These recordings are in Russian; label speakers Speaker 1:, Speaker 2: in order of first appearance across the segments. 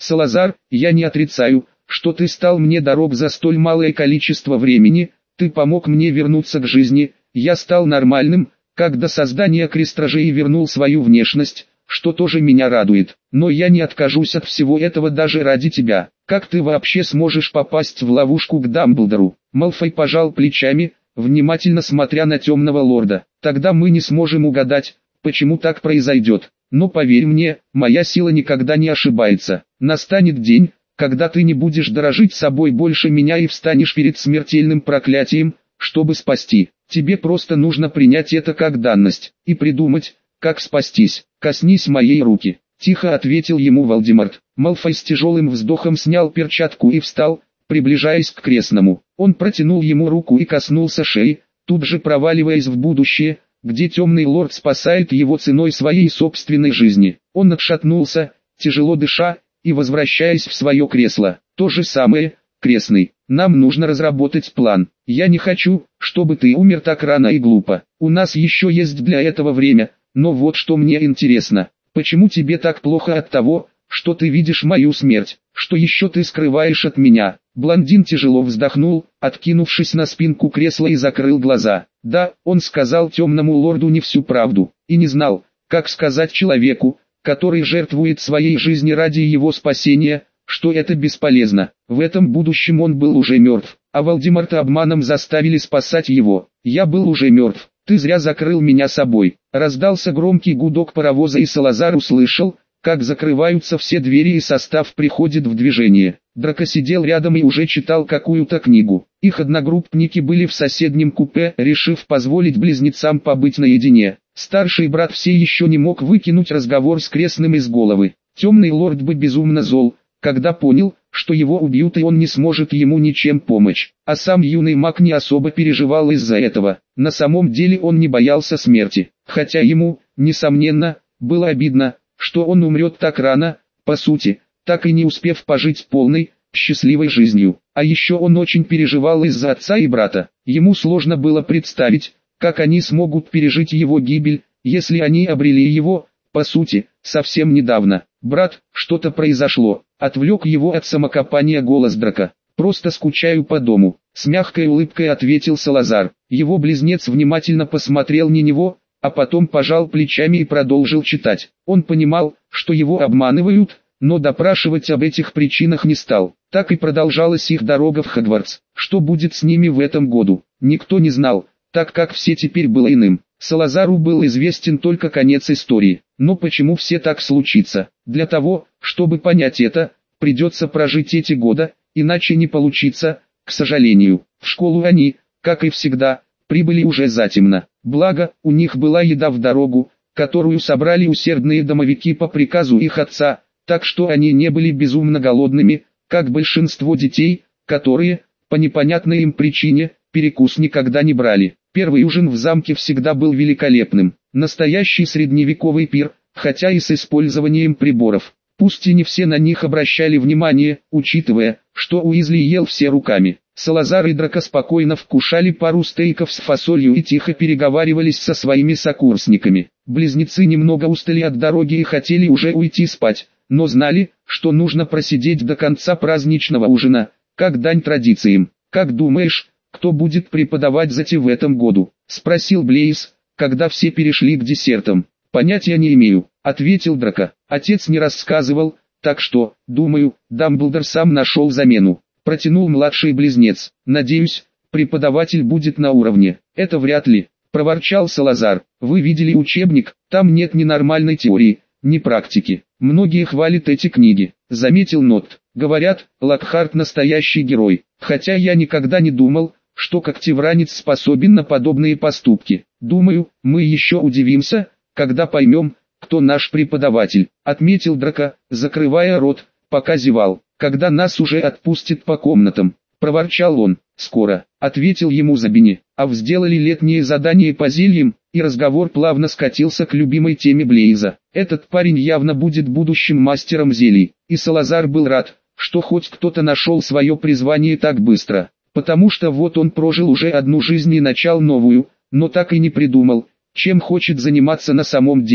Speaker 1: Салазар, я не отрицаю, что ты стал мне дорог за столь малое количество времени, ты помог мне вернуться к жизни, я стал нормальным, как до создания крестражей и вернул свою внешность, что тоже меня радует. Но я не откажусь от всего этого даже ради тебя. Как ты вообще сможешь попасть в ловушку к Дамблдору? Малфой пожал плечами, внимательно смотря на темного лорда. Тогда мы не сможем угадать, почему так произойдет. Но поверь мне, моя сила никогда не ошибается. Настанет день, когда ты не будешь дорожить собой больше меня и встанешь перед смертельным проклятием, чтобы спасти. Тебе просто нужно принять это как данность и придумать, как спастись. Коснись моей руки. Тихо ответил ему Волдеморт. Малфой с тяжелым вздохом снял перчатку и встал, приближаясь к крестному. Он протянул ему руку и коснулся шеи, тут же проваливаясь в будущее, где темный лорд спасает его ценой своей собственной жизни. Он отшатнулся, тяжело дыша, и возвращаясь в свое кресло. То же самое, крестный, нам нужно разработать план. Я не хочу, чтобы ты умер так рано и глупо. У нас еще есть для этого время, но вот что мне интересно. Почему тебе так плохо от того, что ты видишь мою смерть? Что еще ты скрываешь от меня? Блондин тяжело вздохнул, откинувшись на спинку кресла и закрыл глаза. Да, он сказал темному лорду не всю правду, и не знал, как сказать человеку, который жертвует своей жизнью ради его спасения, что это бесполезно. В этом будущем он был уже мертв, а Волдеморта обманом заставили спасать его. Я был уже мертв, ты зря закрыл меня собой. Раздался громкий гудок паровоза и Салазар услышал, как закрываются все двери и состав приходит в движение. Драко сидел рядом и уже читал какую-то книгу. Их одногруппники были в соседнем купе, решив позволить близнецам побыть наедине. Старший брат все еще не мог выкинуть разговор с крестным из головы. Темный лорд бы безумно зол, когда понял, что его убьют и он не сможет ему ничем помочь. А сам юный маг не особо переживал из-за этого. На самом деле он не боялся смерти, хотя ему, несомненно, было обидно, что он умрет так рано, по сути, так и не успев пожить полной, счастливой жизнью. А еще он очень переживал из-за отца и брата. Ему сложно было представить, как они смогут пережить его гибель, если они обрели его, по сути, совсем недавно. «Брат, что-то произошло», — отвлек его от самокопания голос Драко. «Просто скучаю по дому», — с мягкой улыбкой ответил Салазар. Его близнец внимательно посмотрел на него, а потом пожал плечами и продолжил читать. Он понимал, что его обманывают, но допрашивать об этих причинах не стал. Так и продолжалась их дорога в Хогвартс. Что будет с ними в этом году, никто не знал, так как все теперь было иным. Салазару был известен только конец истории. Но почему все так случится? Для того, чтобы понять это, придется прожить эти года, иначе не получится, к сожалению. В школу они, как и всегда, прибыли уже затемно. Благо, у них была еда в дорогу, которую собрали усердные домовики по приказу их отца, так что они не были безумно голодными, как большинство детей, которые, по непонятной им причине, перекус никогда не брали. Первый ужин в замке всегда был великолепным. Настоящий средневековый пир, хотя и с использованием приборов. Пусть и не все на них обращали внимание, учитывая, что Уизли ел все руками. Салазар и Драко спокойно вкушали пару стейков с фасолью и тихо переговаривались со своими сокурсниками. Близнецы немного устали от дороги и хотели уже уйти спать, но знали, что нужно просидеть до конца праздничного ужина, как дань традициям. «Как думаешь, кто будет преподавать ЗАТИ в этом году?» — спросил Блейз, когда все перешли к десертам. «Понятия не имею», — ответил Драко. «Отец не рассказывал, так что, думаю, Дамблдор сам нашел замену», — протянул младший близнец. «Надеюсь, преподаватель будет на уровне». «Это вряд ли», — проворчал Салазар. «Вы видели учебник, там нет ни нормальной теории, ни практики. Многие хвалят эти книги», — заметил Нот. «Говорят, Локхарт настоящий герой, хотя я никогда не думал, что когтевранец способен на подобные поступки. Думаю, мы еще удивимся, когда поймем, кто наш преподаватель», — отметил Драко, закрывая рот, пока зевал. «Когда нас уже отпустят по комнатам», — проворчал он. «Скоро», — ответил ему Забини. «А сделали летние задания по зельям», и разговор плавно скатился к любимой теме Блейза. Этот парень явно будет будущим мастером зелий, и Салазар был рад, что хоть кто-то нашел свое призвание так быстро, потому что вот он прожил уже одну жизнь и начал новую, но так и не придумал, чем хочет заниматься на самом деле.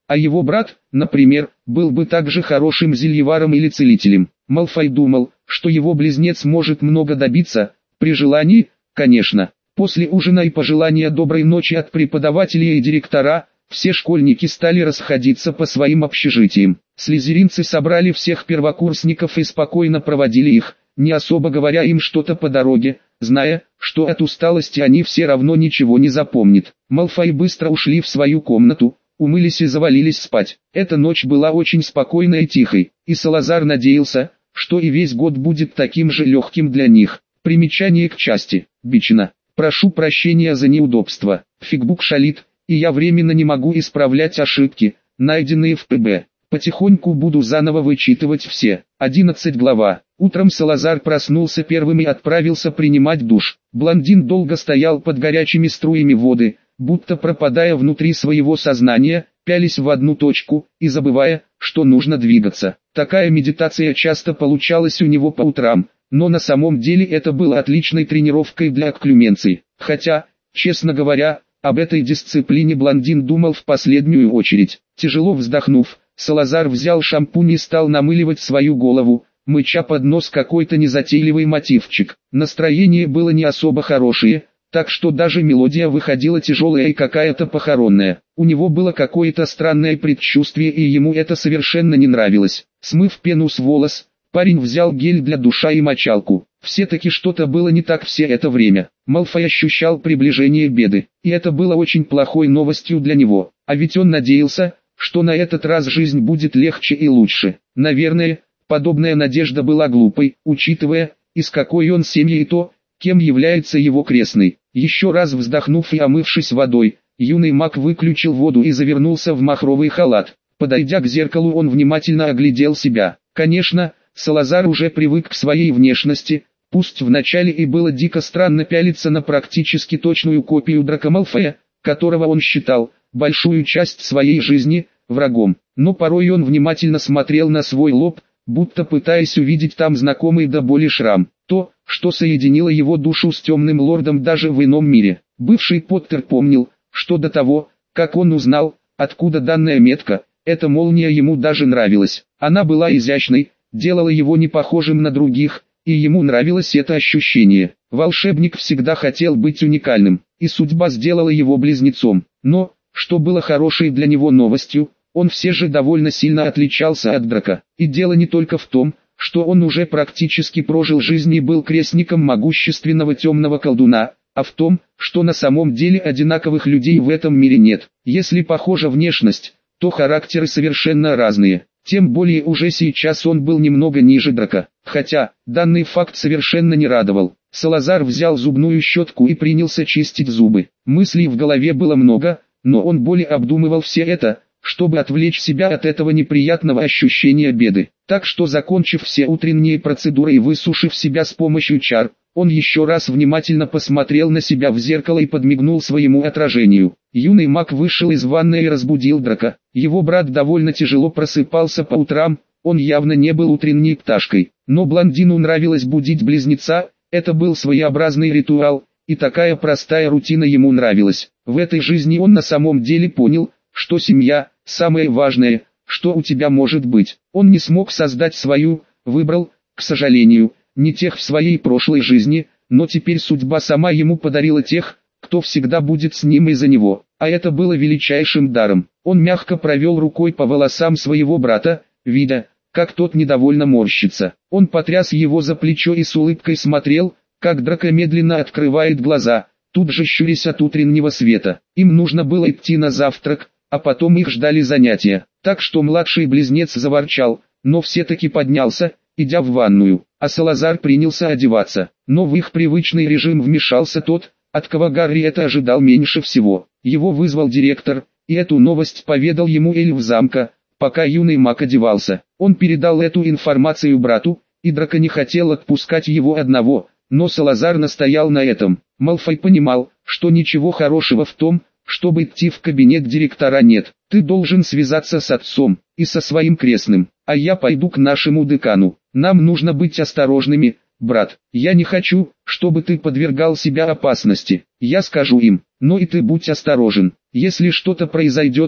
Speaker 1: А его брат, например, был бы также хорошим зельеваром или целителем. Малфой думал, что его близнец может много добиться, при желании, конечно. После ужина и пожелания доброй ночи от преподавателей и директора, все школьники стали расходиться по своим общежитиям. Слизеринцы собрали всех первокурсников и спокойно проводили их, не особо говоря им что-то по дороге, зная, что от усталости они все равно ничего не запомнят. Малфои быстро ушли в свою комнату, умылись и завалились спать. Эта ночь была очень спокойной и тихой, и Салазар надеялся, что и весь год будет таким же легким для них. Примечание к части. Бичина. Прошу прощения за неудобство. Фигбук шалит, и я временно не могу исправлять ошибки, найденные в ПБ. Потихоньку буду заново вычитывать все. 11 глава. Утром Салазар проснулся первым и отправился принимать душ. Блондин долго стоял под горячими струями воды, будто пропадая внутри своего сознания, пялись в одну точку и забывая, что нужно двигаться. Такая медитация часто получалась у него по утрам, но на самом деле это было отличной тренировкой для окклюменции. Хотя, честно говоря, об этой дисциплине блондин думал в последнюю очередь. Тяжело вздохнув, Салазар взял шампунь и стал намыливать свою голову, мыча под нос какой-то незатейливый мотивчик. Настроение было не особо хорошее, так что даже мелодия выходила тяжелая и какая-то похоронная. У него было какое-то странное предчувствие, и ему это совершенно не нравилось. Смыв пену с волос, парень взял гель для душа и мочалку. Все-таки что-то было не так все это время. Малфой ощущал приближение беды, и это было очень плохой новостью для него. А ведь он надеялся, что на этот раз жизнь будет легче и лучше. Наверное, подобная надежда была глупой, учитывая, из какой он семьи и то, кем является его крестный. Еще раз вздохнув и омывшись водой, юный маг выключил воду и завернулся в махровый халат. Подойдя к зеркалу, он внимательно оглядел себя. Конечно, Салазар уже привык к своей внешности, пусть вначале и было дико странно пялиться на практически точную копию Драко Малфоя, которого он считал, большую часть своей жизни, врагом. Но порой он внимательно смотрел на свой лоб, будто пытаясь увидеть там знакомый до боли шрам. То, что соединило его душу с темным лордом даже в ином мире. Бывший Поттер помнил, что до того, как он узнал, откуда данная метка, эта молния ему даже нравилась. Она была изящной, делала его не похожим на других, и ему нравилось это ощущение. Волшебник всегда хотел быть уникальным, и судьба сделала его близнецом. Но, что было хорошей для него новостью, он все же довольно сильно отличался от Драко. И дело не только в том, что он уже практически прожил жизнь и был крестником могущественного темного колдуна, а в том, что на самом деле одинаковых людей в этом мире нет. Если похожа внешность, то характеры совершенно разные. Тем более уже сейчас он был немного ниже Драко. Хотя, данный факт совершенно не радовал. Салазар взял зубную щетку и принялся чистить зубы. Мыслей в голове было много, но он более обдумывал все это, чтобы отвлечь себя от этого неприятного ощущения беды. Так что, закончив все утренние процедуры и высушив себя с помощью чар, он еще раз внимательно посмотрел на себя в зеркало и подмигнул своему отражению. Юный маг вышел из ванной и разбудил Драко. Его брат довольно тяжело просыпался по утрам, он явно не был утренней пташкой. Но блондину нравилось будить близнеца, это был своеобразный ритуал, и такая простая рутина ему нравилась. В этой жизни он на самом деле понял, что семья – самое важное, что у тебя может быть. Он не смог создать свою, выбрал, к сожалению, не тех в своей прошлой жизни, но теперь судьба сама ему подарила тех, кто всегда будет с ним из-за него. А это было величайшим даром. Он мягко провел рукой по волосам своего брата, видя, как тот недовольно морщится. Он потряс его за плечо и с улыбкой смотрел, как Драко медленно открывает глаза, тут же щурясь от утреннего света. Им нужно было идти на завтрак, а потом их ждали занятия. Так что младший близнец заворчал, но все-таки поднялся, идя в ванную, а Салазар принялся одеваться. Но в их привычный режим вмешался тот, от кого Гарри это ожидал меньше всего. Его вызвал директор, и эту новость поведал ему эльф замка, пока юный маг одевался. Он передал эту информацию брату, и Драко не хотел отпускать его одного, но Салазар настоял на этом. Малфой понимал, что ничего хорошего в том, чтобы идти в кабинет директора нет. Ты должен связаться с отцом и со своим крестным, а я пойду к нашему декану. Нам нужно быть осторожными, брат. Я не хочу, чтобы ты подвергал себя опасности. Я скажу им, но и ты будь осторожен. Если что-то произойдет,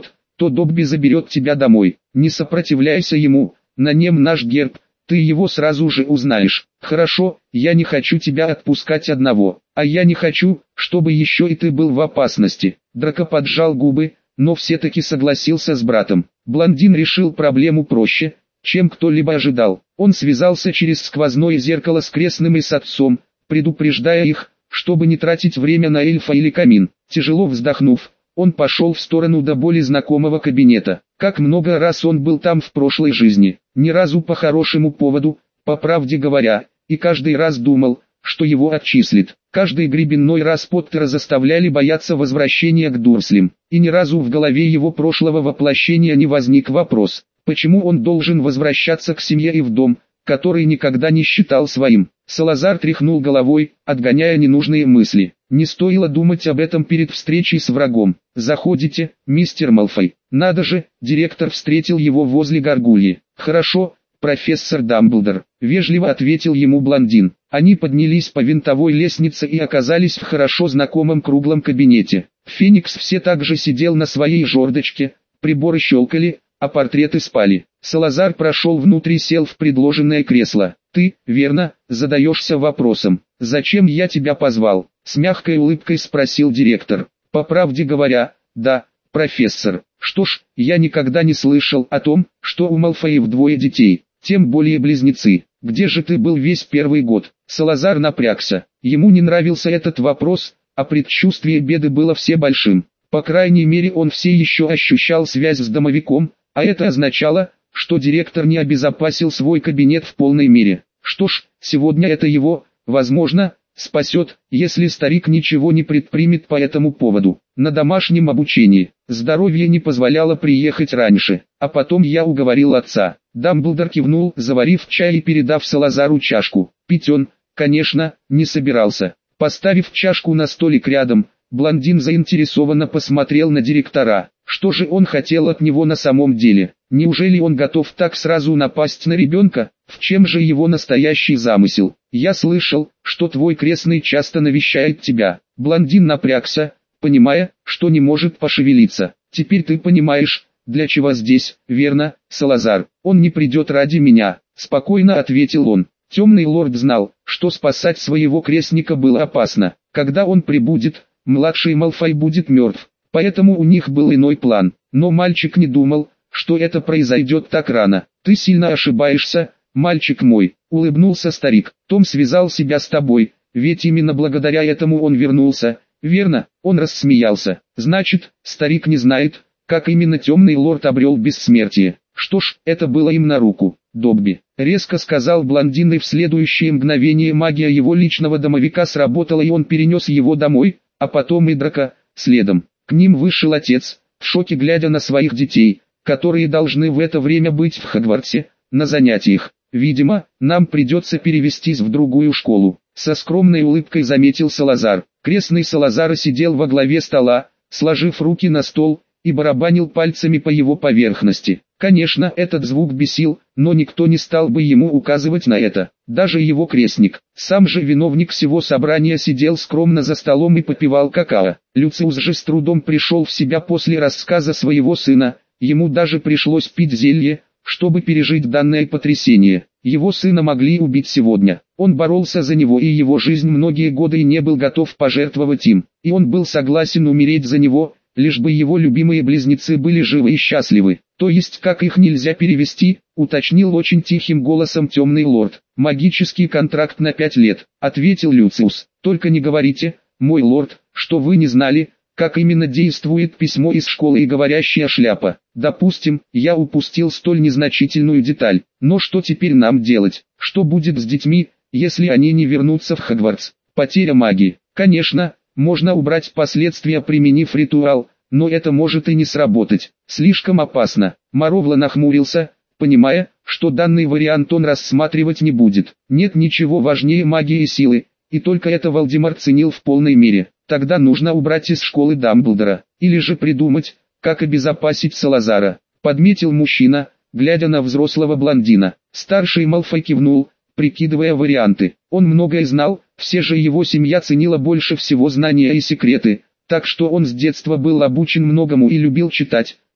Speaker 1: то Добби заберет тебя домой. Не сопротивляйся ему, на нем наш герб, ты его сразу же узнаешь. Хорошо, я не хочу тебя отпускать одного, а я не хочу, чтобы еще и ты был в опасности. Драко поджал губы, но все-таки согласился с братом. Блондин решил проблему проще, чем кто-либо ожидал. Он связался через сквозное зеркало с крестным и с отцом, предупреждая их, чтобы не тратить время на эльфа или камин. Тяжело вздохнув, он пошел в сторону до боли знакомого кабинета. Как много раз он был там в прошлой жизни, ни разу по хорошему поводу, по правде говоря, и каждый раз думал, что его отчислят. Каждый гребенной раз Поттера заставляли бояться возвращения к Дурслям, и ни разу в голове его прошлого воплощения не возник вопрос, почему он должен возвращаться к семье и в дом, который никогда не считал своим. Салазар тряхнул головой, отгоняя ненужные мысли. Не стоило думать об этом перед встречей с врагом. «Заходите, мистер Малфой». «Надо же», директор встретил его возле горгульи. «Хорошо, профессор Дамблдор», вежливо ответил ему блондин. Они поднялись по винтовой лестнице и оказались в хорошо знакомом круглом кабинете. Феникс все так же сидел на своей жердочке, приборы щелкали, а портреты спали. Салазар прошел внутрь и сел в предложенное кресло. «Ты, верно, задаешься вопросом, зачем я тебя позвал?» С мягкой улыбкой спросил директор. «По правде говоря, да, профессор. Что ж, я никогда не слышал о том, что у Малфоев двое детей, тем более близнецы. Где же ты был весь первый год?» Салазар напрягся. Ему не нравился этот вопрос, а предчувствие беды было все большим. По крайней мере он все еще ощущал связь с домовиком, а это означало, что директор не обезопасил свой кабинет в полной мере. Что ж, сегодня это его, возможно, спасет, если старик ничего не предпримет по этому поводу. На домашнем обучении. Здоровье не позволяло приехать раньше, а потом я уговорил отца. Дамблдор кивнул, заварив чай и передав Салазару чашку. Пить он, конечно, не собирался. Поставив чашку на столик рядом, блондин заинтересованно посмотрел на директора. Что же он хотел от него на самом деле? Неужели он готов так сразу напасть на ребенка? В чем же его настоящий замысел? «Я слышал, что твой крестный часто навещает тебя». Блондин напрягся, понимая, что не может пошевелиться. «Теперь ты понимаешь, для чего здесь, верно, Салазар? Он не придет ради меня», — спокойно ответил он. Темный лорд знал, что спасать своего крестника было опасно. Когда он прибудет, младший Малфой будет мертв. Поэтому у них был иной план. Но мальчик не думал, что это произойдет так рано. «Ты сильно ошибаешься, мальчик мой», — улыбнулся старик. «Том связал себя с тобой, ведь именно благодаря этому он вернулся, верно?» Он рассмеялся. «Значит, старик не знает, как именно темный лорд обрел бессмертие. Что ж, это было им на руку». «Добби», — резко сказал блондин, и в следующее мгновение магия его личного домовика сработала, и он перенес его домой, а потом и Драко, следом. К ним вышел отец, в шоке глядя на своих детей, которые должны в это время быть в Хогвартсе, на занятиях. «Видимо, нам придется перевестись в другую школу», — со скромной улыбкой заметил Салазар. Крестный Салазара сидел во главе стола, сложив руки на стол, и барабанил пальцами по его поверхности. Конечно, этот звук бесил, но никто не стал бы ему указывать на это, даже его крестник. Сам же виновник всего собрания сидел скромно за столом и попивал какао. Люциус же с трудом пришел в себя после рассказа своего сына, ему даже пришлось пить зелье, чтобы пережить данное потрясение. Его сына могли убить сегодня. Он боролся за него и его жизнь многие годы и не был готов пожертвовать им. И он был согласен умереть за него, лишь бы его любимые близнецы были живы и счастливы. «То есть как их нельзя перевести?» — уточнил очень тихим голосом темный лорд. «Магический контракт на 5 лет», — ответил Люциус. «Только не говорите, мой лорд, что вы не знали, как именно действует письмо из школы и говорящая шляпа. Допустим, я упустил столь незначительную деталь. Но что теперь нам делать? Что будет с детьми, если они не вернутся в Хогвартс? Потеря магии. Конечно, можно убрать последствия, применив ритуал, но это может и не сработать. Слишком опасно». Маровла нахмурился, понимая, что данный вариант он рассматривать не будет. Нет ничего важнее магии и силы, и только это Волдемар ценил в полной мере. Тогда нужно убрать из школы Дамблдора, или же придумать, как обезопасить Салазара, подметил мужчина, глядя на взрослого блондина. Старший Малфой кивнул, прикидывая варианты. Он многое знал, все же его семья ценила больше всего знания и секреты, так что он с детства был обучен многому и любил читать,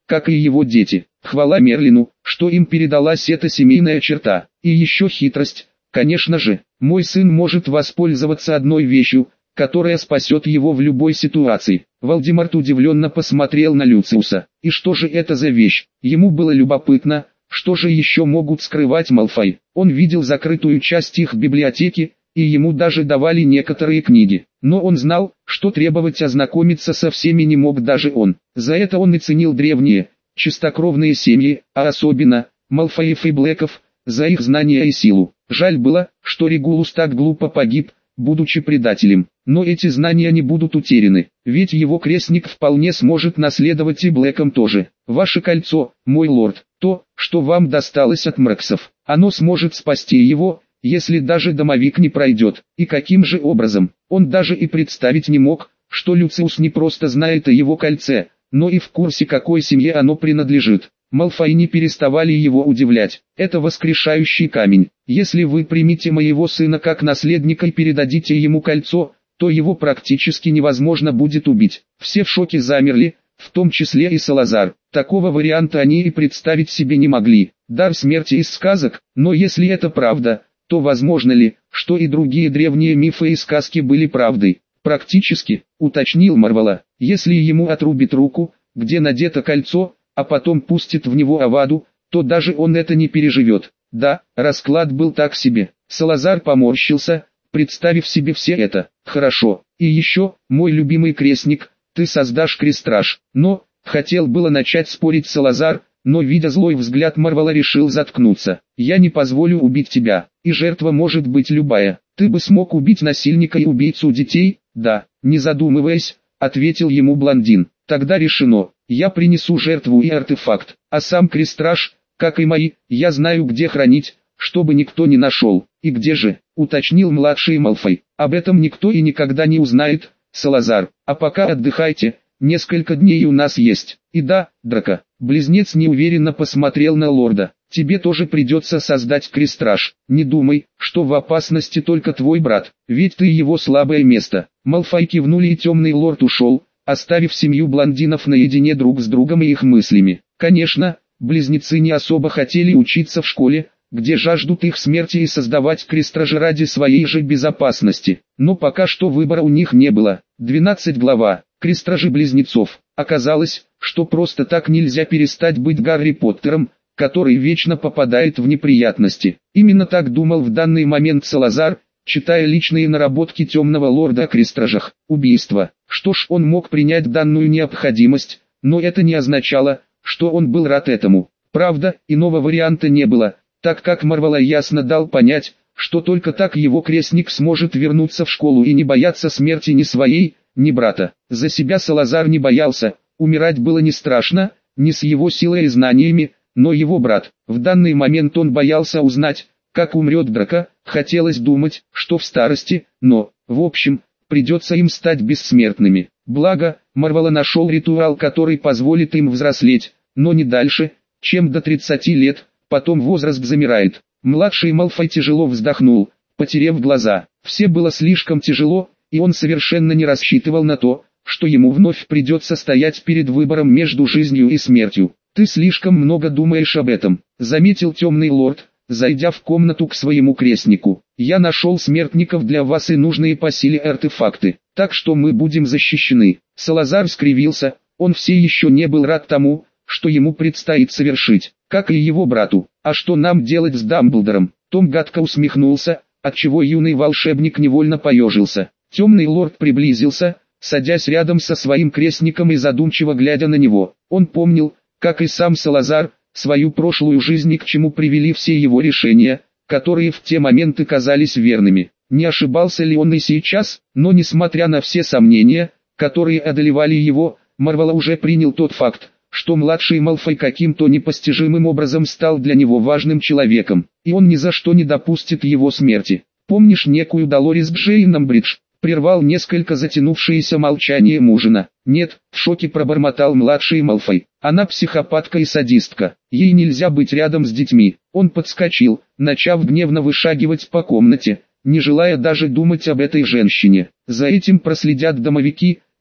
Speaker 1: как и его дети. Хвала Мерлину, что им передалась эта семейная черта. И еще хитрость. Конечно же, мой сын может воспользоваться одной вещью, которая спасет его в любой ситуации. Волдеморт удивленно посмотрел на Люциуса. И что же это за вещь? Ему было любопытно, что же еще могут скрывать Малфой. Он видел закрытую часть их библиотеки, и ему даже давали некоторые книги. Но он знал, что требовать ознакомиться со всеми не мог даже он. За это он и ценил древние, чистокровные семьи, а особенно Малфоев и Блэков, за их знания и силу. Жаль было, что Регулус так глупо погиб, будучи предателем. Но эти знания не будут утеряны, ведь его крестник вполне сможет наследовать и Блэком тоже. Ваше кольцо, мой лорд, то, что вам досталось от Мраксов, оно сможет спасти его, если даже домовик не пройдет. И каким же образом? Он даже и представить не мог, что Люциус не просто знает о его кольце, но и в курсе, какой семье оно принадлежит. Малфои не переставали его удивлять. Это воскрешающий камень. Если вы примете моего сына как наследника и передадите ему кольцо, то его практически невозможно будет убить. Все в шоке замерли, в том числе и Салазар. Такого варианта они и представить себе не могли. Дар смерти из сказок, но если это правда, то возможно ли, что и другие древние мифы и сказки были правдой? Практически, уточнил Марвала. Если ему отрубит руку, где надето кольцо, а потом пустит в него Аваду, то даже он это не переживет. Да, расклад был так себе. Салазар поморщился, представив себе все это. Хорошо. И еще, мой любимый крестник, ты создашь крестраж. Но, хотел было начать спорить Салазар, но видя злой взгляд Марвала решил заткнуться. Я не позволю убить тебя, и жертва может быть любая. Ты бы смог убить насильника и убийцу детей? Да, не задумываясь, ответил ему блондин. Тогда решено. Я принесу жертву и артефакт, а сам крестраж, как и мои, я знаю где хранить, чтобы никто не нашел. И где же, уточнил младший Малфой. Об этом никто и никогда не узнает, Салазар. А пока отдыхайте, несколько дней у нас есть. И да, Драко, близнец неуверенно посмотрел на лорда. Тебе тоже придется создать крестраж. Не думай, что в опасности только твой брат, ведь ты его слабое место. Малфой кивнули и темный лорд ушел, оставив семью блондинов наедине друг с другом и их мыслями. Конечно, близнецы не особо хотели учиться в школе, где жаждут их смерти и создавать крестражи ради своей же безопасности. Но пока что выбора у них не было. 12 глава. Крестражи близнецов. Оказалось, что просто так нельзя перестать быть Гарри Поттером, который вечно попадает в неприятности. Именно так думал в данный момент Салазар, читая личные наработки темного лорда о крестражах. Убийство. Что ж, он мог принять данную необходимость, но это не означало, что он был рад этому. Правда, иного варианта не было, так как Марвала ясно дал понять, что только так его крестник сможет вернуться в школу и не бояться смерти ни своей, ни брата. За себя Салазар не боялся, умирать было не страшно, ни с его силой и знаниями, но его брат. В данный момент он боялся узнать, как умрет Драко. Хотелось думать, что в старости, но, в общем, придется им стать бессмертными. Благо, Марвала нашел ритуал, который позволит им взрослеть, но не дальше, чем до 30 лет, потом возраст замирает. Младший Малфой тяжело вздохнул, потеряв глаза. Все было слишком тяжело, и он совершенно не рассчитывал на то, что ему вновь придется стоять перед выбором между жизнью и смертью. «Ты слишком много думаешь об этом», — заметил темный лорд, зайдя в комнату к своему крестнику. «Я нашел смертников для вас и нужные по силе артефакты, так что мы будем защищены». Салазар скривился, он все еще не был рад тому, что ему предстоит совершить, как и его брату. «А что нам делать с Дамблдором?» Том гадко усмехнулся, отчего юный волшебник невольно поежился. Темный лорд приблизился, садясь рядом со своим крестником и задумчиво глядя на него. Он помнил, как и сам Салазар, свою прошлую жизнь и к чему привели все его решения, которые в те моменты казались верными. Не ошибался ли он и сейчас, но несмотря на все сомнения, которые одолевали его, Марвала уже принял тот факт, что младший Малфой каким-то непостижимым образом стал для него важным человеком, и он ни за что не допустит его смерти. «Помнишь некую Долорес Джейнамбридж?» Прервал несколько затянувшееся молчание мужина. «Нет», — в шоке пробормотал младший Малфой. «Она психопатка и садистка. Ей нельзя быть рядом с детьми». Он подскочил, начав гневно вышагивать по комнате, не желая даже думать об этой женщине. «За этим проследят домовики», —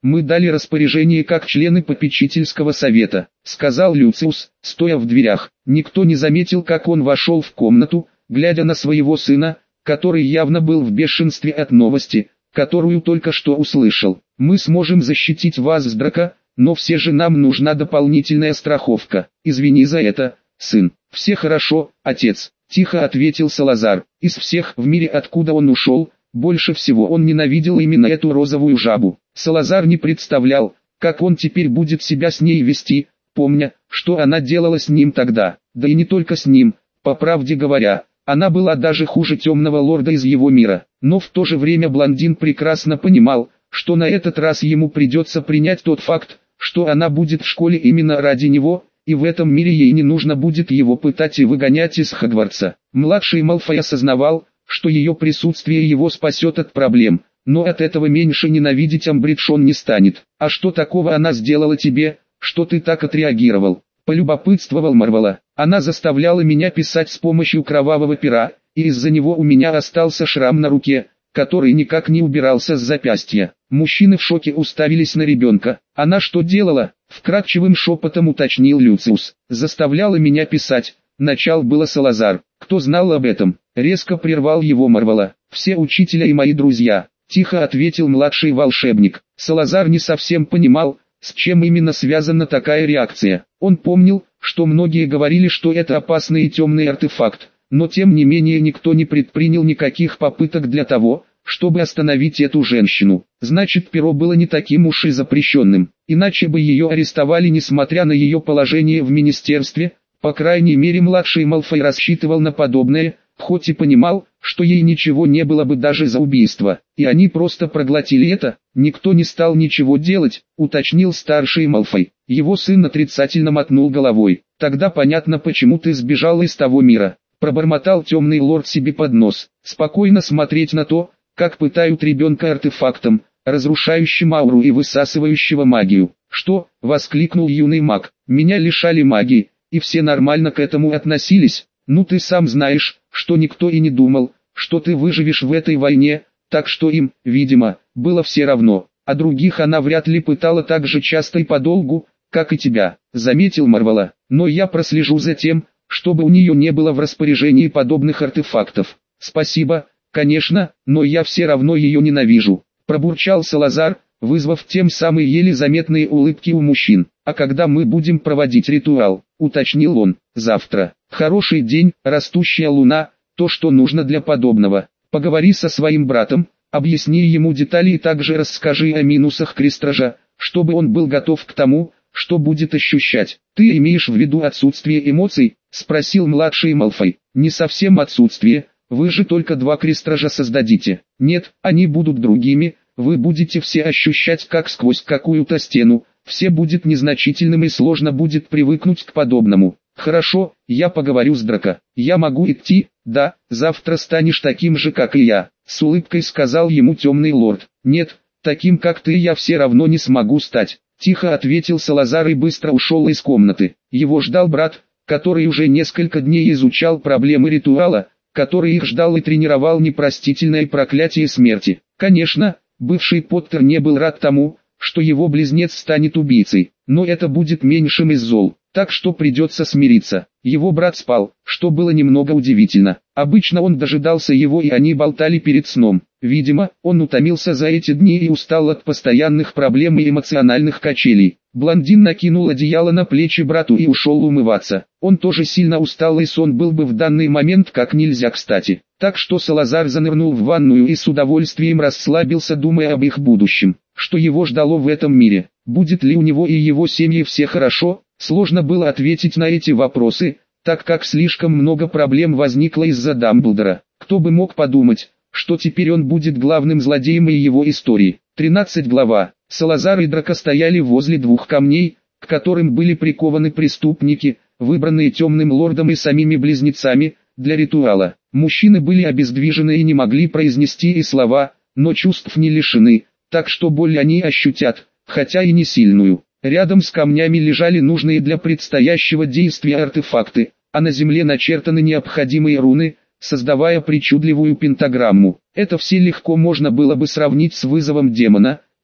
Speaker 1: Мы дали распоряжение как члены попечительского совета, сказал Люциус, стоя в дверях. Никто не заметил, как он вошел в комнату, глядя на своего сына, который явно был в бешенстве от новости, которую только что услышал. Мы сможем защитить вас с Драко, но все же нам нужна дополнительная страховка. Извини за это, сын. Все хорошо, отец, тихо ответил Салазар. Из всех в мире, откуда он ушел, больше всего он ненавидел именно эту розовую жабу. Салазар не представлял, как он теперь будет себя с ней вести, помня, что она делала с ним тогда. Да и не только с ним, по правде говоря, она была даже хуже темного лорда из его мира. Но в то же время блондин прекрасно понимал, что на этот раз ему придется принять тот факт, что она будет в школе именно ради него, и в этом мире ей не нужно будет его пытать и выгонять из Хогвартса. Младший Малфой осознавал, что ее присутствие его спасет от проблем, но от этого меньше ненавидеть Амбридж он не станет. «А что такого она сделала тебе, что ты так отреагировал?» – полюбопытствовал Марвела. «Она заставляла меня писать с помощью кровавого пера, и из-за него у меня остался шрам на руке, который никак не убирался с запястья». Мужчины в шоке уставились на ребенка. «Она что делала?» – вкрадчивым шепотом уточнил Люциус. «Заставляла меня писать». Начал было Салазар. «Кто знал об этом?» – резко прервал его Марвела. «Все учителя и мои друзья», – тихо ответил младший волшебник. Салазар не совсем понимал, с чем именно связана такая реакция. Он помнил, что многие говорили, что это опасный и темный артефакт, но тем не менее никто не предпринял никаких попыток для того, чтобы остановить эту женщину. Значит, перо было не таким уж и запрещенным, иначе бы ее арестовали, несмотря на ее положение в министерстве. По крайней мере, младший Малфой рассчитывал на подобное, хоть и понимал, что ей ничего не было бы даже за убийство, и они просто проглотили это. «Никто не стал ничего делать», — уточнил старший Малфой. Его сын отрицательно мотнул головой. «Тогда понятно, почему ты сбежал из того мира», — пробормотал темный лорд себе под нос. «Спокойно смотреть на то, как пытают ребенка артефактом, разрушающим ауру и высасывающего магию». «Что?» — воскликнул юный маг. «Меня лишали магии, и все нормально к этому относились. Ну ты сам знаешь, что никто и не думал, что ты выживешь в этой войне, так что им, видимо, было все равно, а других она вряд ли пытала так же часто и подолгу, как и тебя», — заметил Марвела. «Но я прослежу за тем, чтобы у нее не было в распоряжении подобных артефактов». «Спасибо, конечно, но я все равно ее ненавижу», — пробурчал Салазар, вызвав тем самые еле заметные улыбки у мужчин. «А когда мы будем проводить ритуал?» — уточнил он. «Завтра. Хороший день, растущая луна, то, что нужно для подобного. Поговори со своим братом, объясни ему детали и также расскажи о минусах крестража, чтобы он был готов к тому, что будет ощущать». «Ты имеешь в виду отсутствие эмоций?» — спросил младший Малфой. «Не совсем отсутствие, вы же только 2 крестража создадите». «Нет, они будут другими, вы будете все ощущать как сквозь какую-то стену, все будет незначительным и сложно будет привыкнуть к подобному». «Хорошо, я поговорю с Драко. Я могу идти?» «Да, завтра станешь таким же, как и я», — с улыбкой сказал ему темный лорд. «Нет, таким как ты я все равно не смогу стать», — тихо ответил Салазар и быстро ушел из комнаты. Его ждал брат, который уже несколько дней изучал проблемы ритуала, который их ждал и тренировал непростительное проклятие смерти. Конечно, бывший Поттер не был рад тому, что его близнец станет убийцей, но это будет меньшим из зол, так что придется смириться. Его брат спал, что было немного удивительно. Обычно он дожидался его и они болтали перед сном. Видимо, он утомился за эти дни и устал от постоянных проблем и эмоциональных качелей. Блондин накинул одеяло на плечи брату и ушел умываться. Он тоже сильно устал и сон был бы в данный момент как нельзя кстати. Так что Салазар занырнул в ванную и с удовольствием расслабился, думая об их будущем. Что его ждало в этом мире? Будет ли у него и его семьи все хорошо? Сложно было ответить на эти вопросы, так как слишком много проблем возникло из-за Дамблдора. Кто бы мог подумать, что теперь он будет главным злодеем и его истории. 13 глава. Салазар и Драко стояли возле 2 камней, к которым были прикованы преступники, выбранные темным лордом и самими близнецами, для ритуала. Мужчины были обездвижены и не могли произнести и слова, но чувств не лишены, так что боль они ощутят, хотя и не сильную. Рядом с камнями лежали нужные для предстоящего действия артефакты, а на земле начертаны необходимые руны, создавая причудливую пентаграмму. Это все легко можно было бы сравнить с вызовом демона,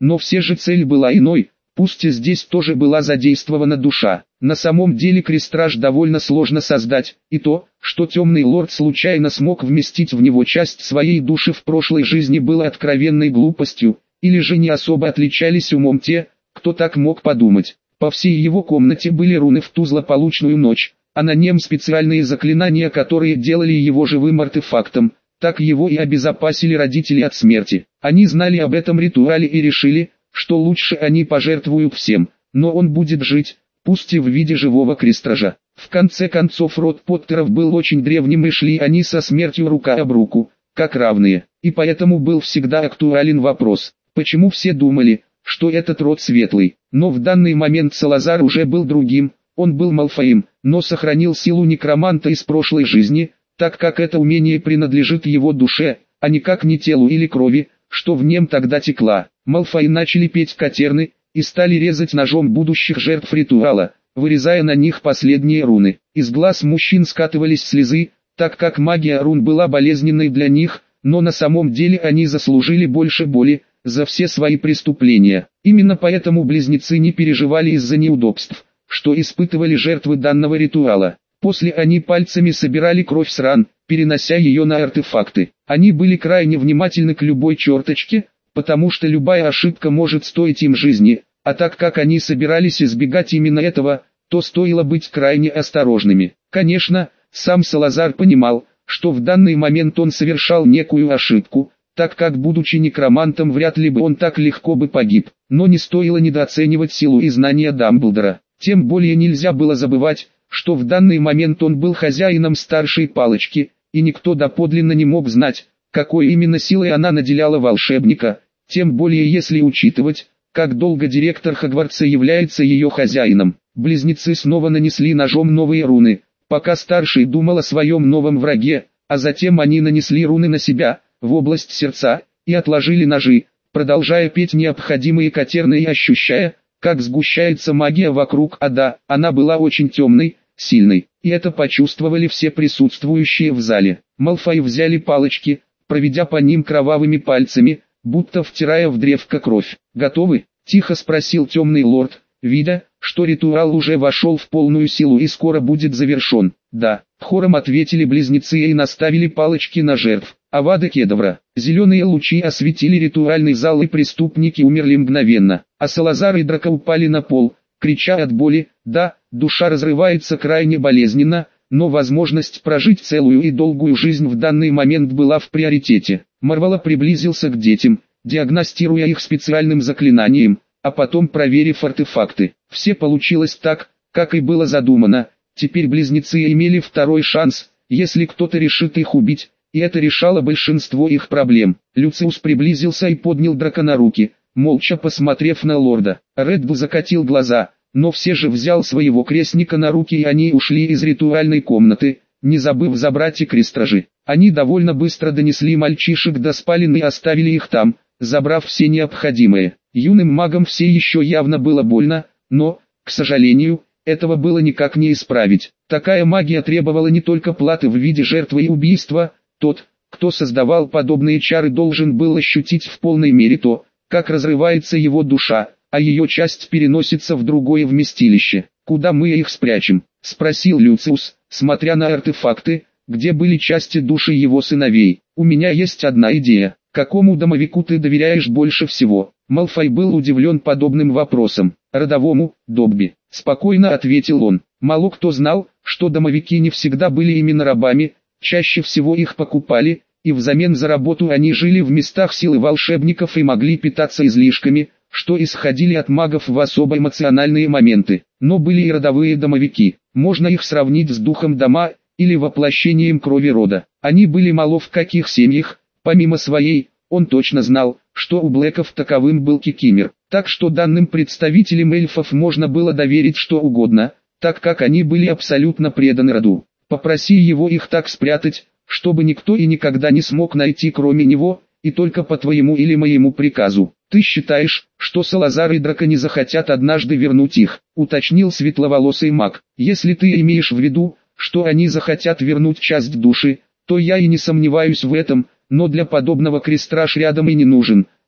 Speaker 1: но все же цель была иной. Пусть и здесь тоже была задействована душа. На самом деле крестраж довольно сложно создать, и то, что темный лорд случайно смог вместить в него часть своей души в прошлой жизни, было откровенной глупостью, или же не особо отличались умом те, кто так мог подумать. По всей его комнате были руны в ту злополучную ночь, а на нем специальные заклинания, которые делали его живым артефактом. Так его и обезопасили родители от смерти. Они знали об этом ритуале и решили, что лучше они пожертвуют всем, но он будет жить, пусть и в виде живого крестража. В конце концов род Поттеров был очень древним и шли они со смертью рука об руку, как равные. И поэтому был всегда актуален вопрос, почему все думали, что этот род светлый. Но в данный момент Салазар уже был другим, он был Малфоем, но сохранил силу некроманта из прошлой жизни, так как это умение принадлежит его душе, а никак не телу или крови, что в нем тогда текла. Малфои начали петь катерны, и стали резать ножом будущих жертв ритуала, вырезая на них последние руны. Из глаз мужчин скатывались слезы, так как магия рун была болезненной для них, но на самом деле они заслужили больше боли за все свои преступления. Именно поэтому близнецы не переживали из-за неудобств, что испытывали жертвы данного ритуала. После они пальцами собирали кровь с ран, перенося ее на артефакты. Они были крайне внимательны к любой черточке, потому что любая ошибка может стоить им жизни, а так как они собирались избегать именно этого, то стоило быть крайне осторожными. Конечно, сам Салазар понимал, что в данный момент он совершал некую ошибку, так как будучи некромантом вряд ли бы он так легко бы погиб, но не стоило недооценивать силу и знания Дамблдора. Тем более нельзя было забывать, что в данный момент он был хозяином старшей палочки, и никто доподлинно не мог знать, какой именно силой она наделяла волшебника, тем более если учитывать, как долго директор Хогвартса является ее хозяином. Близнецы снова нанесли ножом новые руны, пока старший думал о своем новом враге, а затем они нанесли руны на себя, в область сердца, и отложили ножи, продолжая петь необходимые катерны и ощущая, как сгущается магия вокруг. А да, она была очень темной, сильной, и это почувствовали все присутствующие в зале. Малфои взяли палочки, проведя по ним кровавыми пальцами, будто втирая в древко кровь. «Готовы?» – тихо спросил темный лорд, видя, что ритуал уже вошел в полную силу и скоро будет завершен. «Да», – хором ответили близнецы и наставили палочки на жертв. Авада Кедавра. Зеленые лучи осветили ритуальный зал, и преступники умерли мгновенно, а Салазар и Драко упали на пол, крича от боли. Да, душа разрывается крайне болезненно, но возможность прожить целую и долгую жизнь в данный момент была в приоритете. Марвала приблизился к детям, диагностируя их специальным заклинанием, а потом проверив артефакты. Все получилось так, как и было задумано. Теперь близнецы имели второй шанс, если кто-то решит их убить, и это решало большинство их проблем. Люциус приблизился и поднял Драко на руки, молча посмотрев на лорда. Реддл закатил глаза, но все же взял своего крестника на руки, и они ушли из ритуальной комнаты, не забыв забрать и крестражи. Они довольно быстро донесли мальчишек до спален и оставили их там, забрав все необходимое. Юным магам все еще явно было больно, но, к сожалению, этого было никак не исправить. Такая магия требовала не только платы в виде жертвы и убийства. Тот, кто создавал подобные чары, должен был ощутить в полной мере то, как разрывается его душа, а ее часть переносится в другое вместилище. «Куда мы их спрячем?» – спросил Люциус, смотря на артефакты, где были части души его сыновей. «У меня есть одна идея. Какому домовику ты доверяешь больше всего?» Малфой был удивлен подобным вопросом. «Родовому, Добби», – спокойно ответил он. Мало кто знал, что домовики не всегда были именно рабами, чаще всего их покупали, и взамен за работу они жили в местах силы волшебников и могли питаться излишками, что исходили от магов в особо эмоциональные моменты. Но были и родовые домовики. Можно их сравнить с духом дома или воплощением крови рода. Они были мало в каких семьях. Помимо своей, он точно знал, что у Блэков таковым был Кикимер. Так что данным представителям эльфов можно было доверить что угодно, так как они были абсолютно преданы роду. Попроси его их так спрятать, чтобы никто и никогда не смог найти кроме него, и только по твоему или моему приказу. Ты считаешь, что Салазар и Драко не захотят однажды вернуть их?» – уточнил светловолосый маг. «Если ты имеешь в виду, что они захотят вернуть часть души, то я и не сомневаюсь в этом, но для подобного крестраж рядом и не нужен.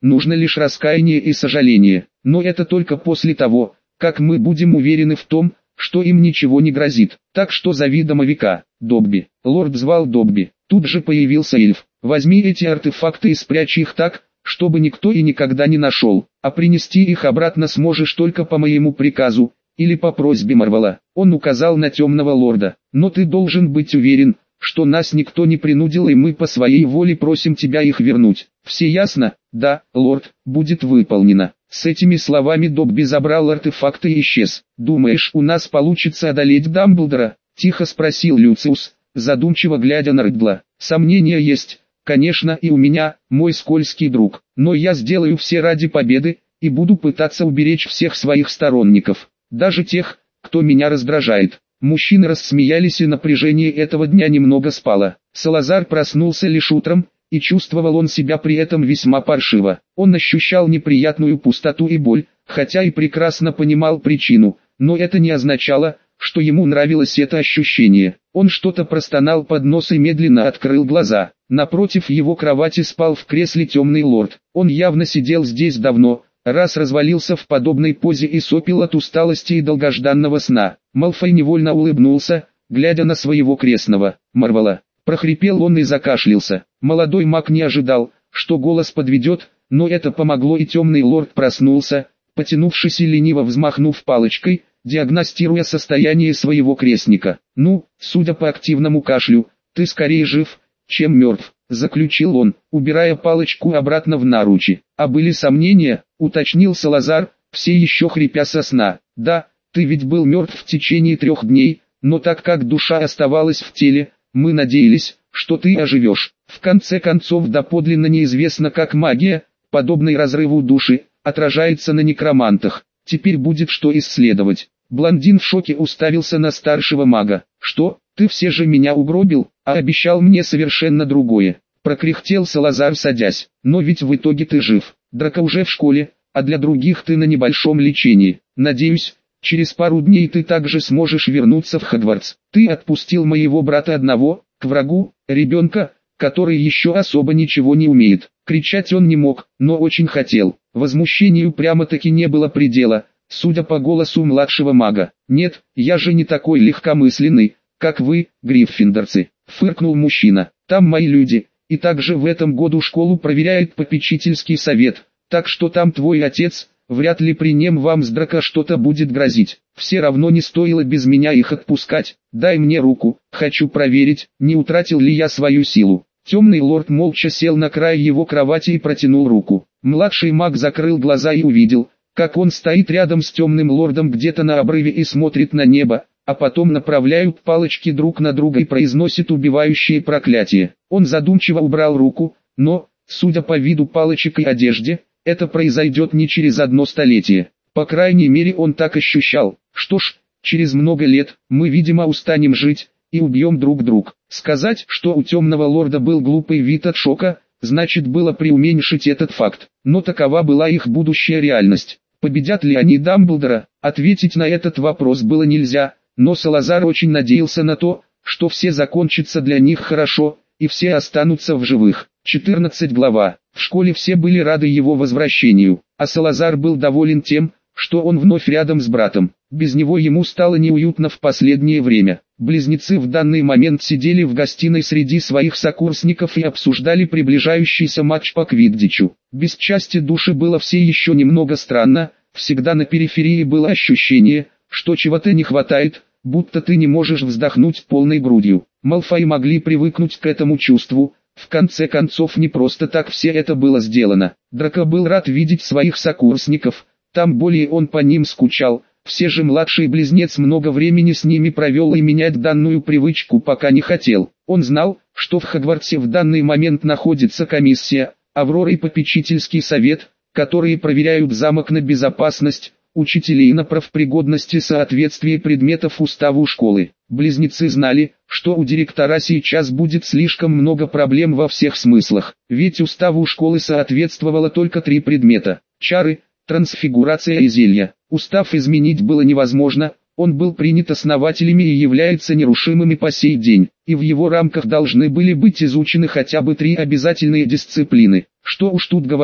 Speaker 1: нужно лишь раскаяние и сожаление. Но это только после того, как мы будем уверены в том, что им ничего не грозит. Так что зови домовика, Добби. Лорд звал Добби. Тут же появился эльф. Возьми эти артефакты и спрячь их так, чтобы никто и никогда не нашел. А принести их обратно сможешь только по моему приказу, или по просьбе Марвела. Он указал на темного лорда. Но ты должен быть уверен, что нас никто не принудил, и мы по своей воле просим тебя их вернуть. Все ясно? Да, лорд, будет выполнено. С этими словами Добби забрал артефакты и исчез. «Думаешь, у нас получится одолеть Дамблдора?» – тихо спросил Люциус, задумчиво глядя на Реддла. «Сомнения есть, конечно, и у меня, мой скользкий друг. Но я сделаю все ради победы, и буду пытаться уберечь всех своих сторонников, даже тех, кто меня раздражает». Мужчины рассмеялись, и напряжение этого дня немного спало. Салазар проснулся лишь утром, и чувствовал он себя при этом весьма паршиво. Он ощущал неприятную пустоту и боль, хотя и прекрасно понимал причину, но это не означало, что ему нравилось это ощущение. Он что-то простонал под нос и медленно открыл глаза. Напротив его кровати спал в кресле темный лорд. Он явно сидел здесь давно, раз развалился в подобной позе и сопел от усталости и долгожданного сна. Малфой невольно улыбнулся, глядя на своего крестного. «Марвела!» Прохрипел он и закашлялся. Молодой маг не ожидал, что голос подведет, но это помогло, и темный лорд проснулся, потянувшись и лениво взмахнув палочкой, диагностируя состояние своего крестника. «Ну, судя по активному кашлю, ты скорее жив, чем мертв», — заключил он, убирая палочку обратно в наручи. «А были сомнения?» — уточнил Салазар, все еще хрипя со сна. «Да, ты ведь был мертв в течение 3 дней, но так как душа оставалась в теле, мы надеялись, что ты оживешь. В конце концов, доподлинно неизвестно, как магия, подобной разрыву души, отражается на некромантах. Теперь будет что исследовать». Блондин в шоке уставился на старшего мага. «Что, ты все же меня угробил, а обещал мне совершенно другое?» Прокряхтел Салазар, садясь. «Но ведь в итоге ты жив. Драко уже в школе, а для других ты на небольшом лечении. Надеюсь, через пару дней ты также сможешь вернуться в Хогвартс. Ты отпустил моего брата одного, к врагу, ребенка, который еще особо ничего не умеет». Кричать он не мог, но очень хотел. Возмущению прямо-таки не было предела, судя по голосу младшего мага. «Нет, я же не такой легкомысленный, как вы, гриффиндорцы», — фыркнул мужчина. «Там мои люди, и также в этом году школу проверяет попечительский совет, так что там твой отец, вряд ли при нем вам с Драко что-то будет грозить. Все равно не стоило без меня их отпускать. Дай мне руку, хочу проверить, не утратил ли я свою силу». Темный лорд молча сел на край его кровати и протянул руку. Младший маг закрыл глаза и увидел, как он стоит рядом с темным лордом где-то на обрыве и смотрит на небо, а потом направляют палочки друг на друга и произносит убивающие проклятия. Он задумчиво убрал руку, но, судя по виду палочек и одежде, это произойдет не через 1 столетие. По крайней мере, он так ощущал. Что ж, через много лет, мы видимо устанем жить, и убьем друг друга. Сказать, что у темного лорда был глупый вид от шока, значит было преуменьшить этот факт. Но такова была их будущая реальность. Победят ли они Дамблдора? Ответить на этот вопрос было нельзя, но Салазар очень надеялся на то, что все закончится для них хорошо, и все останутся в живых. 14 глава. В школе все были рады его возвращению, а Салазар был доволен тем, что он вновь рядом с братом. Без него ему стало неуютно в последнее время. Близнецы в данный момент сидели в гостиной среди своих сокурсников и обсуждали приближающийся матч по квиддичу. Без части души было все еще немного странно, всегда на периферии было ощущение, что чего-то не хватает, будто ты не можешь вздохнуть полной грудью. Малфои могли привыкнуть к этому чувству, в конце концов не просто так все это было сделано. Драко был рад видеть своих сокурсников, там более он по ним скучал. Все же младший близнец много времени с ними провел и менять данную привычку пока не хотел. Он знал, что в Хогвартсе в данный момент находится комиссия, Аврора и попечительский совет, которые проверяют замок на безопасность, учителей на профпригодность и соответствие предметов уставу школы. Близнецы знали, что у директора сейчас будет слишком много проблем во всех смыслах, ведь уставу школы соответствовало только 3 предмета – чары, трансфигурация и зелья. Устав изменить было невозможно, он был принят основателями и является нерушимым и по сей день, и в его рамках должны были быть изучены хотя бы 3 обязательные дисциплины. Что уж тут говорить,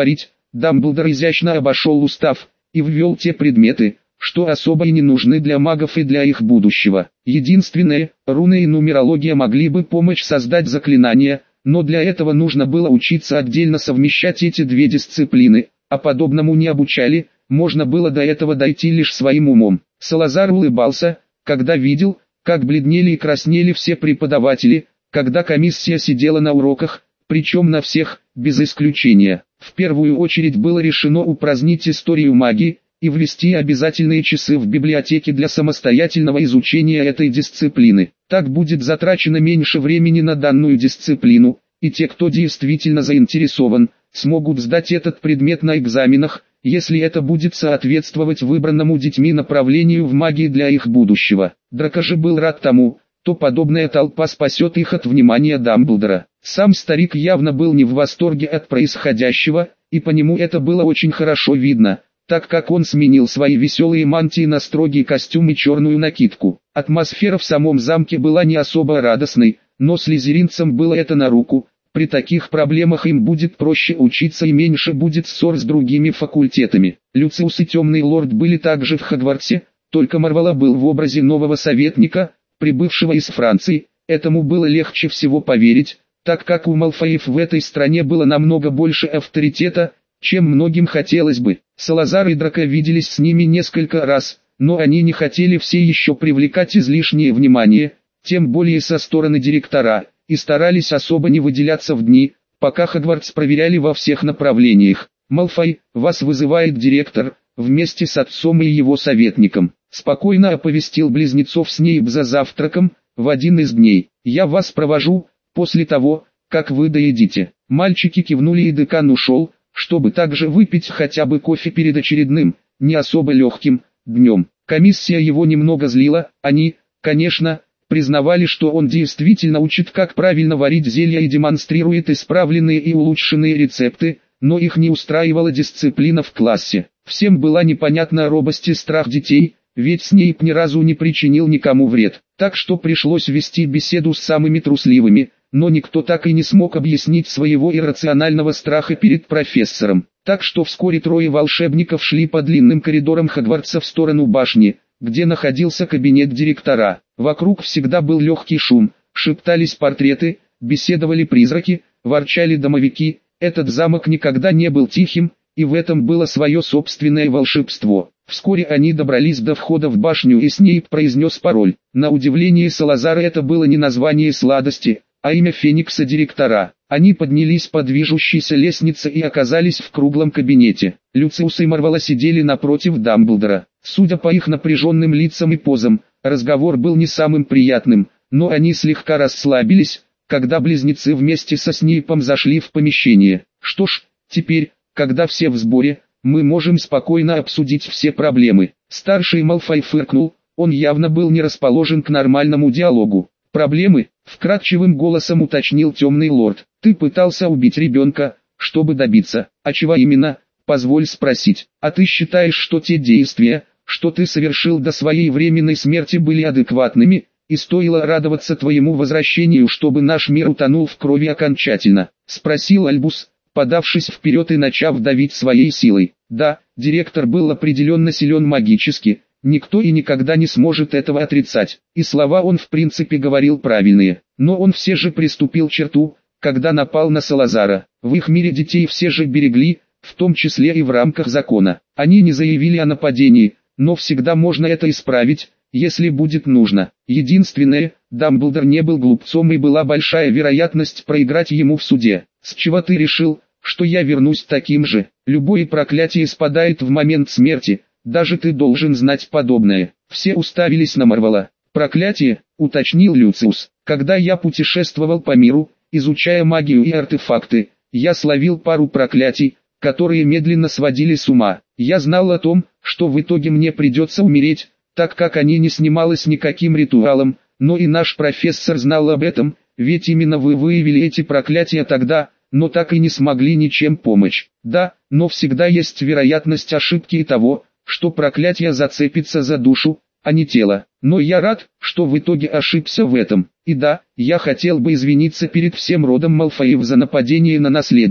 Speaker 1: Дамблдор изящно обошел устав и ввел те предметы, что особо и не нужны для магов и для их будущего. Единственное, руны и нумерология могли бы помочь создать заклинания, но для этого нужно было учиться отдельно совмещать эти две дисциплины, а подобному не обучали, можно было до этого дойти лишь своим умом. Салазар улыбался, когда видел, как бледнели и краснели все преподаватели, когда комиссия сидела на уроках, причем на всех, без исключения. В первую очередь было решено упразднить историю магии и ввести обязательные часы в библиотеке для самостоятельного изучения этой дисциплины. Так будет затрачено меньше времени на данную дисциплину, и те, кто действительно заинтересован, смогут сдать этот предмет на экзаменах, если это будет соответствовать выбранному детьми направлению в магии для их будущего. Драко же был рад тому, то подобная толпа спасет их от внимания Дамблдора. Сам старик явно был не в восторге от происходящего, и по нему это было очень хорошо видно, так как он сменил свои веселые мантии на строгий костюм и черную накидку. Атмосфера в самом замке была не особо радостной, но слизеринцам было это на руку. При таких проблемах им будет проще учиться и меньше будет ссор с другими факультетами. Люциус и Темный Лорд были также в Хогвартсе, только Марвелла был в образе нового советника, прибывшего из Франции. Этому было легче всего поверить, так как у Малфоев в этой стране было намного больше авторитета, чем многим хотелось бы. Салазар и Драко виделись с ними несколько раз, но они не хотели все еще привлекать излишнее внимание, тем более со стороны директора, и старались особо не выделяться в дни, пока Хогвартс проверяли во всех направлениях. «Малфой, вас вызывает директор, вместе с отцом и его советником», спокойно оповестил близнецов Снейп за завтраком, в один из дней. «Я вас провожу, после того, как вы доедите». Мальчики кивнули и декан ушел, чтобы также выпить хотя бы кофе перед очередным, не особо легким, днем. Комиссия его немного злила, они, конечно, признавали, что он действительно учит, как правильно варить зелья и демонстрирует исправленные и улучшенные рецепты, но их не устраивала дисциплина в классе. Всем была непонятна робость и страх детей, ведь Снейп ни разу не причинил никому вред, так что пришлось вести беседу с самыми трусливыми, но никто так и не смог объяснить своего иррационального страха перед профессором. Так что вскоре трое волшебников шли по длинным коридорам Хогвартса в сторону башни, где находился кабинет директора. Вокруг всегда был легкий шум, шептались портреты, беседовали призраки, ворчали домовики. Этот замок никогда не был тихим, и в этом было свое собственное волшебство. Вскоре они добрались до входа в башню, и Снейп произнес пароль. На удивление Салазара это было не название сладости, а имя Феникса директора. Они поднялись по движущейся лестнице и оказались в круглом кабинете. Люциус и Марвелла сидели напротив Дамблдора. Судя по их напряженным лицам и позам, разговор был не самым приятным, но они слегка расслабились, когда близнецы вместе со Снейпом зашли в помещение. «Что ж, теперь, когда все в сборе, мы можем спокойно обсудить все проблемы». Старший Малфой фыркнул, он явно был не расположен к нормальному диалогу. «Проблемы?» — вкрадчивым голосом уточнил Темный Лорд. «Ты пытался убить ребенка, чтобы добиться. А чего именно? Позволь спросить. А ты считаешь, что те действия, что ты совершил до своей временной смерти, были адекватными, и стоило радоваться твоему возвращению, чтобы наш мир утонул в крови окончательно?» — спросил Альбус, подавшись вперед и начав давить своей силой. Да, директор был определенно силен магически, никто и никогда не сможет этого отрицать, и слова он в принципе говорил правильные, но он все же приступил черту, когда напал на Салазара. В их мире детей все же берегли, в том числе и в рамках закона. Они не заявили о нападении, но всегда можно это исправить, если будет нужно. Единственное, Дамблдор не был глупцом и была большая вероятность проиграть ему в суде. «С чего ты решил, что я вернусь таким же? Любое проклятие спадает в момент смерти, даже ты должен знать подобное». Все уставились на Марвелла. «Проклятие», — уточнил Люциус. «Когда я путешествовал по миру, изучая магию и артефакты, я словил пару проклятий, которые медленно сводили с ума. Я знал о том, что в итоге мне придется умереть, так как они не снималось никаким ритуалом, но и наш профессор знал об этом, ведь именно вы выявили эти проклятия тогда, но так и не смогли ничем помочь. Да, но всегда есть вероятность ошибки и того, что проклятие зацепится за душу, а не тело. Но я рад, что в итоге ошибся в этом. И да, я хотел бы извиниться перед всем родом Малфоев за нападение на наследника.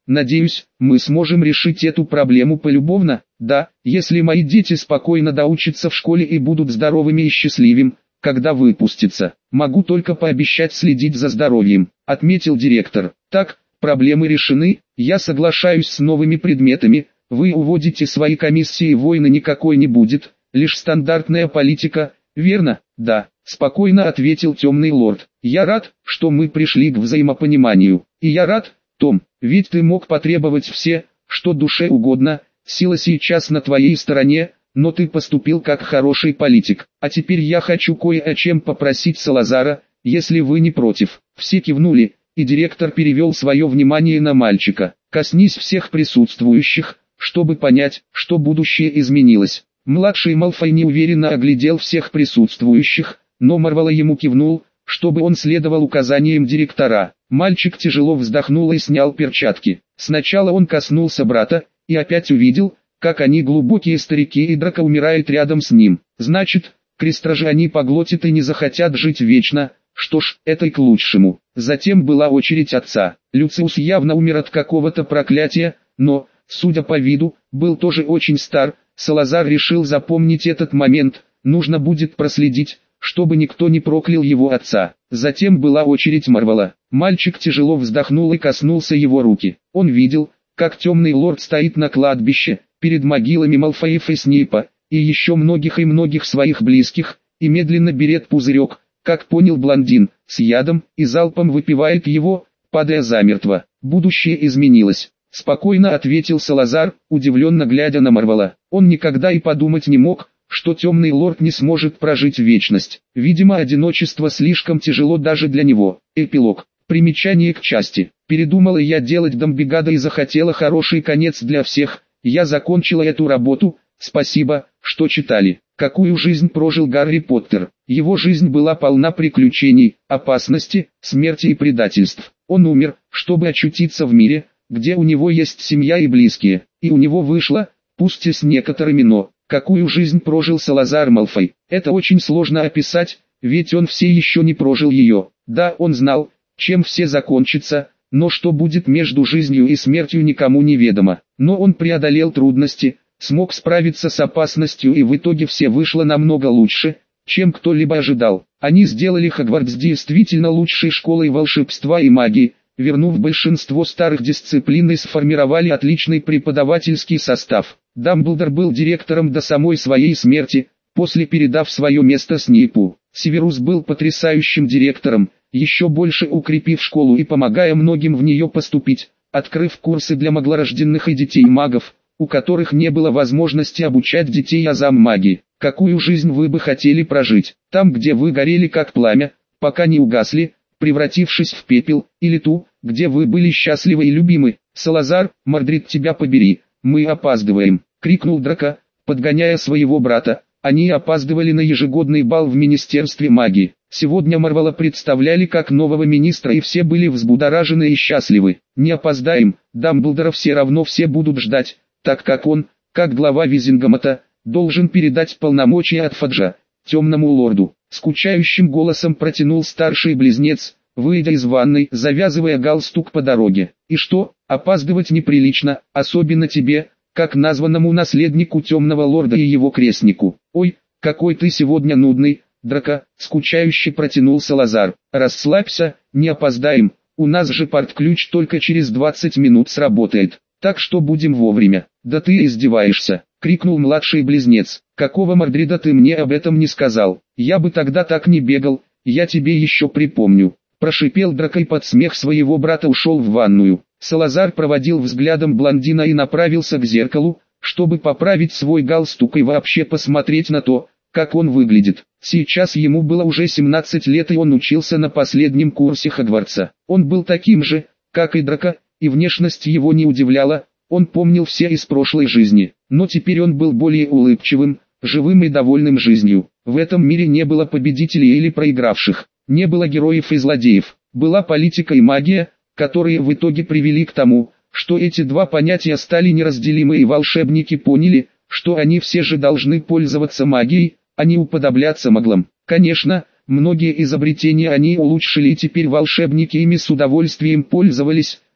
Speaker 1: Надеюсь, мы сможем решить эту проблему полюбовно. Да, если мои дети спокойно доучатся в школе и будут здоровыми и счастливыми, когда выпустятся. Могу только пообещать следить за здоровьем», — отметил директор. «Так, проблемы решены, я соглашаюсь с новыми предметами, вы уводите свои комиссии, войны никакой не будет, лишь стандартная политика, верно?» «Да», — спокойно ответил темный лорд. «Я рад, что мы пришли к взаимопониманию. И я рад, Том, ведь ты мог потребовать все, что душе угодно, сила сейчас на твоей стороне, но ты поступил как хороший политик. А теперь я хочу кое о чем попросить Салазара, если вы не против». Все кивнули, и директор перевел свое внимание на мальчика. «Коснись всех присутствующих, чтобы понять, что будущее изменилось». Младший Малфой неуверенно оглядел всех присутствующих, но Марвелла ему кивнул, чтобы он следовал указаниям директора. Мальчик тяжело вздохнул и снял перчатки. Сначала он коснулся брата, и опять увидел, как они глубокие старики и Драко умирает рядом с ним. Значит, крестражи они поглотят и не захотят жить вечно. Что ж, это и к лучшему. Затем была очередь отца. Люциус явно умер от какого-то проклятия, но, судя по виду, был тоже очень стар. Салазар решил запомнить этот момент, нужно будет проследить, чтобы никто не проклял его отца. Затем была очередь Марвелла. Мальчик тяжело вздохнул и коснулся его руки. Он видел, как темный лорд стоит на кладбище, перед могилами Малфоев и Снейпа, и еще многих и многих своих близких, и медленно берет пузырек, как понял блондин, с ядом, и залпом выпивает его, падая замертво. «Будущее изменилось», — спокойно ответил Салазар, удивленно глядя на Марвелла. Он никогда и подумать не мог, что темный лорд не сможет прожить вечность. Видимо, одиночество слишком тяжело даже для него. Эпилог. Примечание к части. Передумала я делать Дамбигада и захотела хороший конец для всех. Я закончила эту работу, спасибо, что читали. Какую жизнь прожил Гарри Поттер. Его жизнь была полна приключений, опасности, смерти и предательств. Он умер, чтобы очутиться в мире, где у него есть семья и близкие. И у него вышло, пусть и с некоторыми «но». Какую жизнь прожил Салазар Малфой? Это очень сложно описать, ведь он все еще не прожил ее. Да, он знал, чем все закончится, но что будет между жизнью и смертью никому не ведомо. Но он преодолел трудности, смог справиться с опасностью и в итоге все вышло намного лучше, чем кто-либо ожидал. Они сделали Хогвартс действительно лучшей школой волшебства и магии, вернув большинство старых дисциплин и сформировали отличный преподавательский состав. Дамблдор был директором до самой своей смерти, после передав свое место Снейпу. Северус был потрясающим директором, еще больше укрепив школу и помогая многим в нее поступить, открыв курсы для маглорожденных и детей-магов, у которых не было возможности обучать детей азам магии. Какую жизнь вы бы хотели прожить? Там, где вы горели как пламя, пока не угасли, превратившись в пепел, или ту, где вы были счастливы и любимы? Салазар, Мордрид, тебя побери, мы опаздываем, крикнул Драко, подгоняя своего брата. Они опаздывали на ежегодный бал в Министерстве магии. Сегодня Марвелла представляли как нового министра и все были взбудоражены и счастливы. Не опоздаем, Дамблдора все равно все будут ждать, так как он, как глава Визингамата, должен передать полномочия от Фаджа, темному лорду. Скучающим голосом протянул старший близнец, выйдя из ванной, завязывая галстук по дороге. И что, опаздывать неприлично, особенно тебе, как названному наследнику темного лорда и его крестнику. Ой, какой ты сегодня нудный, Драко, скучающе протянул Салазар. Расслабься, не опоздаем, у нас же порт-ключ только через 20 минут сработает, так что будем вовремя. Да ты издеваешься, крикнул младший близнец. Какого Мордрида ты мне об этом не сказал? Я бы тогда так не бегал, я тебе еще припомню. Прошипел Драко и под смех своего брата ушел в ванную. Салазар проводил взглядом блондина и направился к зеркалу, чтобы поправить свой галстук и вообще посмотреть на то, как он выглядит. Сейчас ему было уже 17 лет и он учился на последнем курсе Хогвартса. Он был таким же, как и Драко, и внешность его не удивляла, он помнил все из прошлой жизни. Но теперь он был более улыбчивым, живым и довольным жизнью. В этом мире не было победителей или проигравших, не было героев и злодеев, была политика и магия, которые в итоге привели к тому, что эти два понятия стали неразделимы и волшебники поняли, что они все же должны пользоваться магией, а не уподобляться маглам. Конечно, многие изобретения они улучшили и теперь волшебники ими с удовольствием пользовались,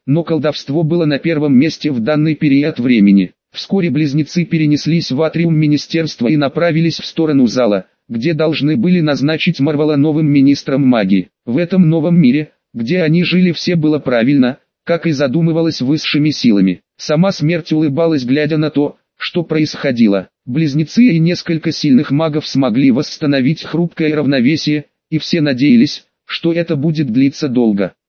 Speaker 1: но колдовство было на первом месте в данный период времени. Вскоре близнецы перенеслись в атриум министерства и направились в сторону зала, где должны были назначить Марвела новым министром магии. В этом новом мире, где они жили, все было правильно, как и задумывалось высшими силами. Сама смерть улыбалась, глядя на то, что происходило. Близнецы и несколько сильных магов смогли восстановить хрупкое равновесие, и все надеялись, что это будет длиться долго.